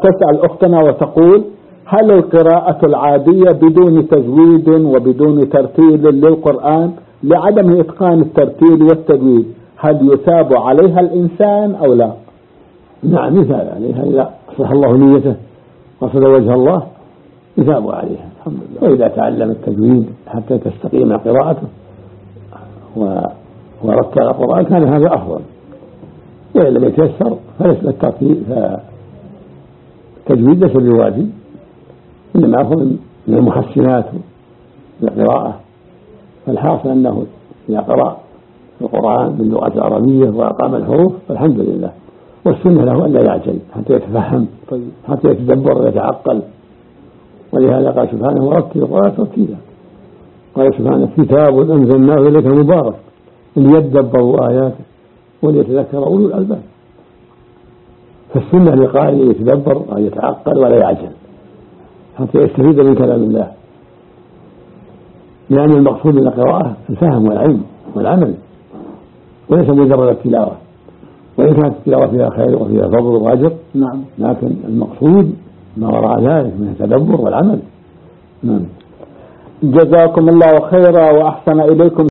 تسأل أختنا وتقول: هل القراءة العادية بدون تجويد وبدون ترتيل للقرآن لعدم إتقان الترتيل والتجويد هل يثاب عليها الإنسان أو لا؟ نعم يثاب عليها إذا أصلح الله نيته وقصد وجه الله يثاب عليها الحمد لله. وإذا تعلم التجويد حتى تستقيم قراءته ورتل القرآن كان هذا أفضل، وإن لم يتيسر فليس الترتيل فالتجويد ليس بواجب، إنما أفضل من المحسنات للقراءة. فالحاصل أنه إذا قرأ القرآن باللغة العربية وأقام الحروف فالحمد لله، والسنة له أن لا يعجل حتى يتفهم حتى يتدبر ويتعقل. ولهذا قال سبحانه: ورتل القرآن ترتيلا. قال سبحانه: كتاب أنزلناه إليك مبارك ليدبروا آياته وليتذكر أولو الألباب. فالسنة لقائل يتدبر ويتعقل ولا يعجل حتى يستفيد من كلام الله، لأن المقصود من القراءة الفهم والعلم والعمل وليس مجرد التلاوة، وإن كانت التلاوة فيها خير وفيها فضل وأجر نعم، لكن المقصود ما وراء ذلك من التدبر والعمل. نعم. جزاكم الله خيرا وأحسن إليكم.